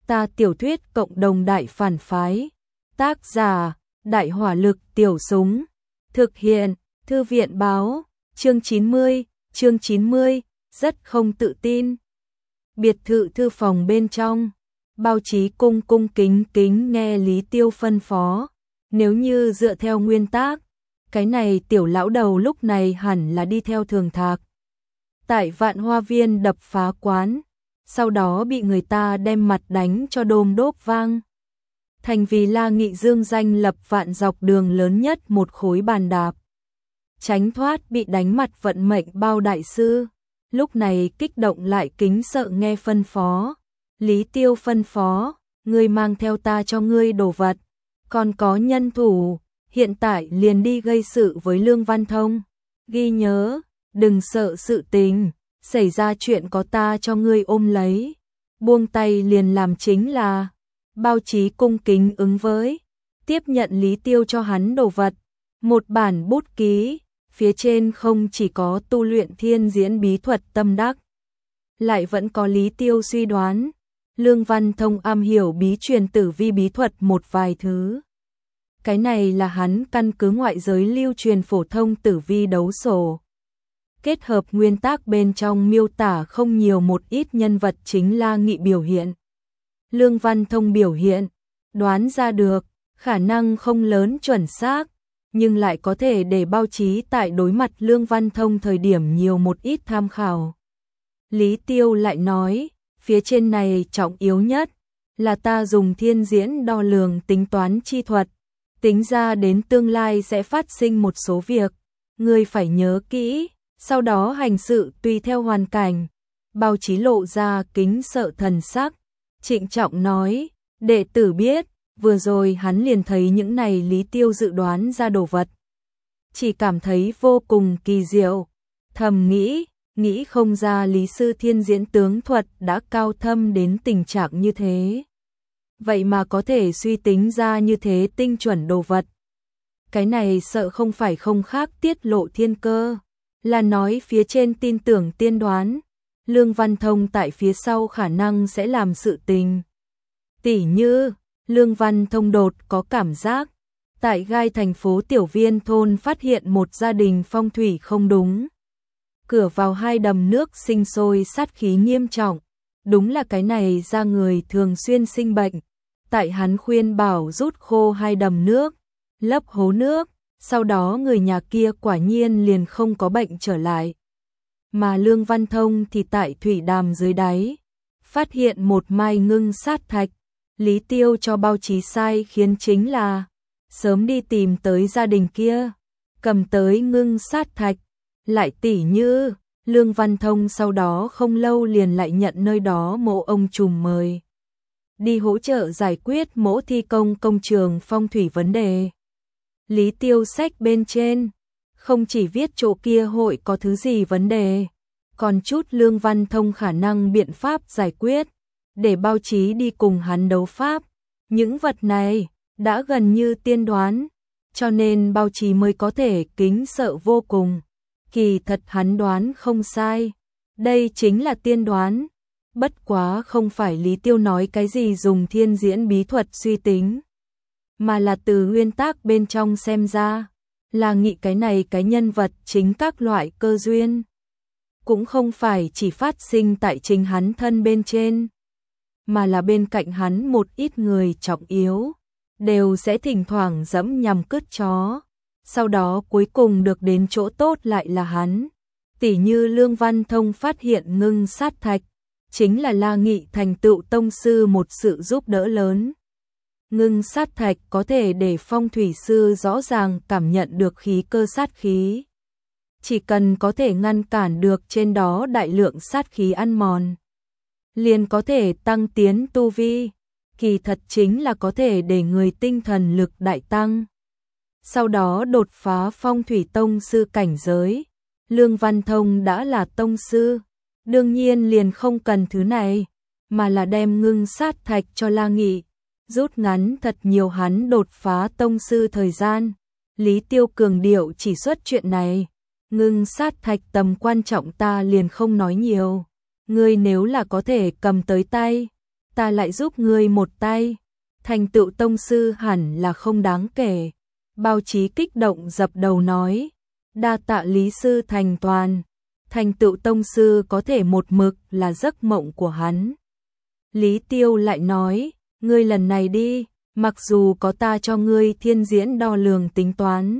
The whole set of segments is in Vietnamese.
Ta tiểu thuyết cộng đồng đại phản phái. Tác giả: Đại hỏa lực tiểu súng. Thực hiện: Thư viện báo. Chương 90, rất không tự tin. Biệt thự thư phòng bên trong, Bao Chí cung kính nghe Lý Tiêu phân phó. Nếu như dựa theo nguyên tắc, cái này tiểu lão đầu lúc này hẳn là đi theo Thường Thạc tại Vạn Hoa Viên đập phá quán, sau đó bị người ta đem mặt đánh cho đôm đốp vang. Thành vì La Nghị dương danh lập vạn dọc đường lớn nhất một khối bàn đạp. Tránh thoát bị đánh mặt vận mệnh Bao đại sư, lúc này kích động lại kính sợ nghe phân phó. Lý Tiêu phân phó, ngươi mang theo ta cho ngươi đồ vật, còn có nhân thủ, hiện tại liền đi gây sự với Lương Văn Thông. Ghi nhớ, đừng sợ sự tình, xảy ra chuyện có ta cho ngươi ôm lấy. Buông tay liền làm chính là. Bao Chí cung kính ứng với, tiếp nhận Lý Tiêu cho hắn đồ vật, một bản bút ký, phía trên không chỉ có tu luyện thiên diễn bí thuật tâm đắc, lại vẫn có Lý Tiêu suy đoán, Lương Văn Thông am hiểu bí truyền tử vi bí thuật một vài thứ. Cái này là hắn căn cứ ngoại giới lưu truyền phổ thông tử vi đấu sổ, kết hợp nguyên tắc bên trong miêu tả không nhiều một ít nhân vật chính La Nghị biểu hiện. Lương Văn Thông biểu hiện, đoán ra được, khả năng không lớn chuẩn xác, nhưng lại có thể để Bao Chí tại đối mặt Lương Văn Thông thời điểm nhiều một ít tham khảo. Lý Tiêu lại nói, phía trên này trọng yếu nhất là ta dùng thiên diễn đo lường tính toán chi thuật, tính ra đến tương lai sẽ phát sinh một số việc, ngươi phải nhớ kỹ, sau đó hành sự tùy theo hoàn cảnh. Bao Chí lộ ra kính sợ thần sắc, trịnh trọng nói, đệ tử biết. Vừa rồi hắn liền thấy những này Lý Tiêu dự đoán ra đồ vật, chỉ cảm thấy vô cùng kỳ diệu, thầm nghĩ không ra Lý sư thiên diễn tướng thuật đã cao thâm đến tình trạng như thế. Vậy mà có thể suy tính ra như thế tinh chuẩn đồ vật. Cái này sợ không phải không khác tiết lộ thiên cơ, là nói phía trên tin tưởng tiên đoán, Lương Văn Thông tại phía sau khả năng sẽ làm sự tình. Tỉ như Lương Văn Thông đột có cảm giác, tại gai thành phố Tiểu Viên thôn phát hiện một gia đình phong thủy không đúng. Cửa vào hai đầm nước sinh sôi sát khí nghiêm trọng, đúng là cái này ra người thường xuyên sinh bệnh. Tại hắn khuyên bảo rút khô hai đầm nước, lấp hố nước, sau đó người nhà kia quả nhiên liền không có bệnh trở lại. Mà Lương Văn Thông thì tại thủy đàm dưới đáy, phát hiện một mai ngưng sát thạch. Lý Tiêu cho Bao Chí sai khiến chính là sớm đi tìm tới gia đình kia, cầm tới ngưng sát thạch. Lại tỉ như Lương Văn Thông sau đó không lâu liền lại nhận nơi đó mộ ông trùm mời đi hỗ trợ giải quyết mỗ thi công công trường phong thủy vấn đề. Lý Tiêu sách bên trên không chỉ viết chỗ kia hội có thứ gì vấn đề, còn chút Lương Văn Thông khả năng biện pháp giải quyết, để Bao Chí đi cùng hắn đấu pháp. Những vật này đã gần như tiên đoán, cho nên Bao Chí mới có thể kính sợ vô cùng. Kỳ thật hắn đoán không sai, đây chính là tiên đoán, bất quá không phải Lý Tiêu nói cái gì dùng thiên diễn bí thuật suy tính, mà là từ nguyên tắc bên trong xem ra, là nghĩ cái này cái nhân vật chính các loại cơ duyên, cũng không phải chỉ phát sinh tại chính hắn thân bên trên, mà là bên cạnh hắn một ít người trọng yếu, đều sẽ thỉnh thoảng dẫm nhằm cứt chó, sau đó cuối cùng được đến chỗ tốt lại là hắn. Tỉ như Lương Văn Thông phát hiện ngưng sát thạch, chính là La Nghị thành tựu tông sư một sự giúp đỡ lớn. Ngưng sát thạch có thể để phong thủy sư rõ ràng cảm nhận được khí cơ sát khí. Chỉ cần có thể ngăn cản được trên đó đại lượng sát khí ăn mòn, liền có thể tăng tiến tu vi, kỳ thật chính là có thể để người tinh thần lực đại tăng. Sau đó đột phá phong thủy tông sư cảnh giới. Lương Văn Thông đã là tông sư, đương nhiên liền không cần thứ này, mà là đem ngưng sát thạch cho La Nghị, rút ngắn thật nhiều hắn đột phá tông sư thời gian. Lý Tiêu cường điệu chỉ xuất chuyện này, ngưng sát thạch tầm quan trọng ta liền không nói nhiều, ngươi nếu là có thể cầm tới tay, ta lại giúp ngươi một tay, thành tựu tông sư hẳn là không đáng kể. Bao Chí kích động dập đầu nói, đa tạ Lý sư thành toàn, thành tựu tông sư có thể một mực là giấc mộng của hắn. Lý Tiêu lại nói, ngươi lần này đi, mặc dù có ta cho ngươi thiên diễn đo lường tính toán,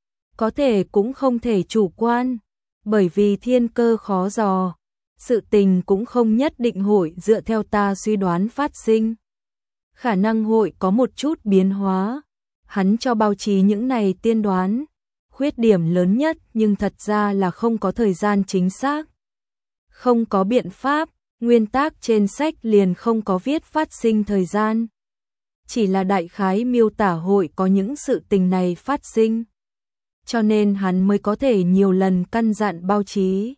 có thể cũng không thể chủ quan, bởi vì thiên cơ khó dò, sự tình cũng không nhất định hội dựa theo ta suy đoán phát sinh. Khả năng hội có một chút biến hóa. Hắn cho Bao Chí những này tiên đoán, khuyết điểm lớn nhất nhưng thật ra là không có thời gian chính xác. Không có biện pháp, nguyên tắc trên sách liền không có viết phát sinh thời gian. Chỉ là đại khái miêu tả hội có những sự tình này phát sinh. Cho nên hắn mới có thể nhiều lần căn dặn Bao Chí.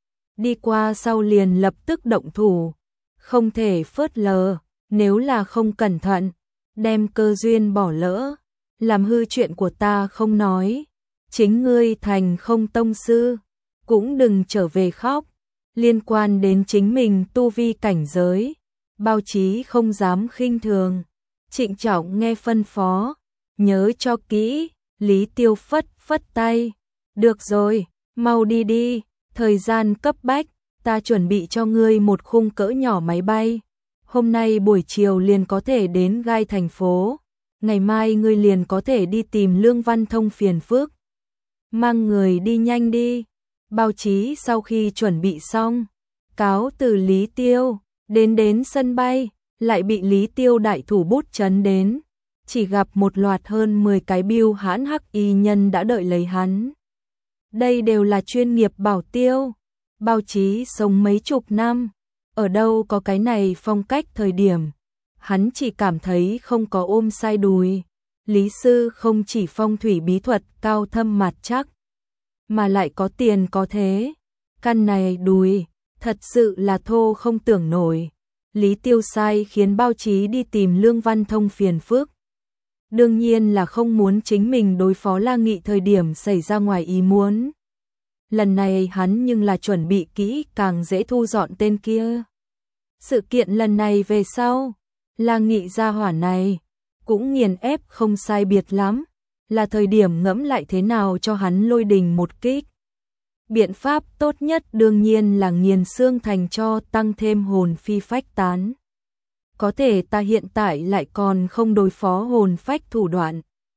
Đi qua sau liền lập tức động thủ, không thể phớt lờ, nếu là không cẩn thận, đem cơ duyên bỏ lỡ, làm hư chuyện của ta không nói, chính ngươi thành không tông sư, cũng đừng trở về khóc, liên quan đến chính mình tu vi cảnh giới, Bao Chí không dám khinh thường, trịnh trọng nghe phân phó, nhớ cho kỹ. Lý Tiêu phất tay, được rồi, mau đi đi, thời gian cấp bách, ta chuẩn bị cho ngươi một khung cỡ nhỏ máy bay, hôm nay buổi chiều liền có thể đến Gai thành phố, ngày mai ngươi liền có thể đi tìm Lương Văn Thông phiền phức. Mang người đi nhanh đi. Bao Chí sau khi chuẩn bị xong, cáo từ Lý Tiêu, đến sân bay, lại bị Lý Tiêu đại thủ bút trấn đến, chỉ gặp một loạt hơn 10 cái bưu hãn hắc y nhân đã đợi lấy hắn. Đây đều là chuyên nghiệp bảo tiêu. Bao Chí sống mấy chục năm, ở đâu có cái này phong cách thời điểm. Hắn chỉ cảm thấy không có ôm sai đùi. Lý sư không chỉ phong thủy bí thuật cao thâm mặt chắc, mà lại có tiền có thế. Căn này đùi, thật sự là thô không tưởng nổi. Lý Tiêu sai khiến Bao Chí đi tìm Lương Văn Thông phiền phức. Đương nhiên là không muốn chính mình đối phó La Nghị thời điểm xảy ra ngoài ý muốn. Lần này hắn nhưng là chuẩn bị kỹ càng dễ thu dọn tên kia. Sự kiện lần này về sau, La Nghị gia hỏa này cũng nghiền ép không sai biệt lắm, là thời điểm ngẫm lại thế nào cho hắn lôi đình một kích. Biện pháp tốt nhất đương nhiên là nghiền xương thành cho tăng thêm hồn phi phách tán. Có thể ta hiện tại lại còn không đối phó hồn phách thủ đoạn.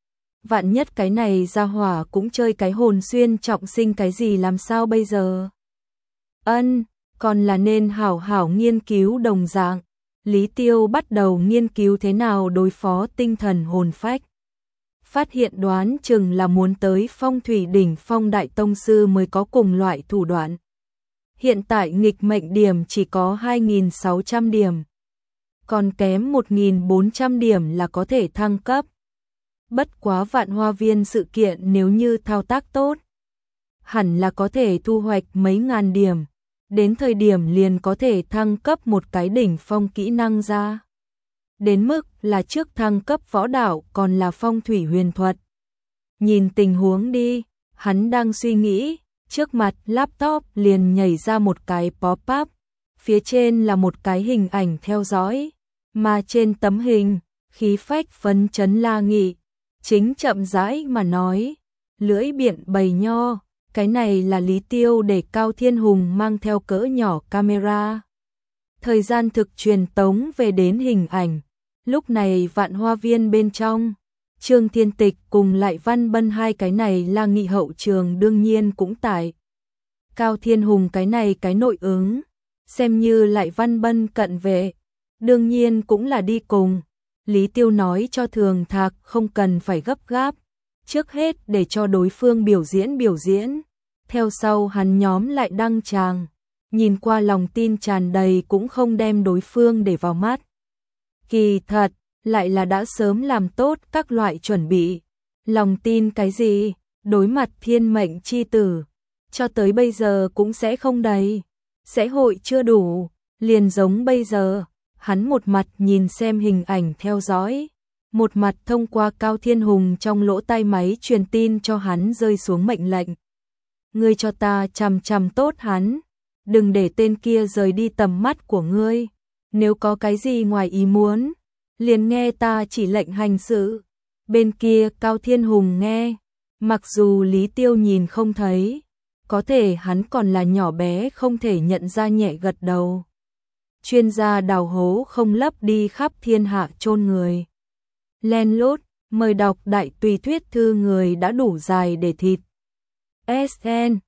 Vạn nhất cái này gia hỏa cũng chơi cái hồn xuyên trọng sinh cái gì làm sao bây giờ? Còn là nên hảo hảo nghiên cứu đồng dạng. Lý Tiêu bắt đầu nghiên cứu thế nào đối phó tinh thần hồn phách. Phát hiện đoán chừng là muốn tới phong thủy đỉnh phong đại tông sư mới có cùng loại thủ đoạn. Hiện tại nghịch mệnh điểm chỉ có 2.600 điểm. Còn kém 1.400 điểm là có thể thăng cấp. Bất quá Vạn Hoa Viên sự kiện nếu như thao tác tốt, hẳn là có thể thu hoạch mấy ngàn điểm. Đến thời điểm liền có thể thăng cấp một cái đỉnh phong kỹ năng ra. Đến mức là trước thăng cấp võ đạo còn là phong thủy huyền thuật. Nhìn tình huống đi, hắn đang suy nghĩ, trước mặt laptop liền nhảy ra một cái pop-up, phía trên là một cái hình ảnh theo dõi, mà trên tấm hình, khí phách phấn chấn La Nghị, chính chậm rãi mà nói, lưỡi biện bày nho, cái này là Lý Tiêu để Cao Thiên Hùng mang theo cỡ nhỏ camera. Thời gian thực truyền tống về đến hình ảnh, lúc này Vạn Hoa Viên bên trong, Trương Thiên Tịch cùng lại Văn Bân hai cái này La Nghị hậu trường đương nhiên cũng tại. Cao Thiên Hùng cái này cái nội ứng, xem như lại Văn Bân cận vệ, đương nhiên cũng là đi cùng. Lý Tiêu nói cho Thường Thạc không cần phải gấp gáp, trước hết để cho đối phương biểu diễn, theo sau hắn nhóm lại đăng tràng, nhìn qua lòng tin tràn đầy cũng không đem đối phương để vào mắt. Kỳ thật, lại là đã sớm làm tốt các loại chuẩn bị, lòng tin cái gì, đối mặt thiên mệnh chi tử, cho tới bây giờ cũng sẽ không đầy, sẽ hội chưa đủ, liền giống bây giờ. Hắn một mặt nhìn xem hình ảnh theo dõi, một mặt thông qua Cao Thiên Hùng trong lỗ tai máy truyền tin cho hắn rơi xuống mệnh lệnh. Ngươi cho ta chằm chằm tốt hắn, đừng để tên kia rời đi tầm mắt của ngươi. Nếu có cái gì ngoài ý muốn, liền nghe ta chỉ lệnh hành sự. Bên kia Cao Thiên Hùng nghe, mặc dù Lý Tiêu nhìn không thấy, có thể hắn còn là nhỏ bé không thể nhận ra, nhẹ gật đầu. Chuyên gia đào hố không lấp đi khắp thiên hạ chôn người. Len lút, mời đọc đại tùy thuyết thư người đã đủ dài để thịt. SN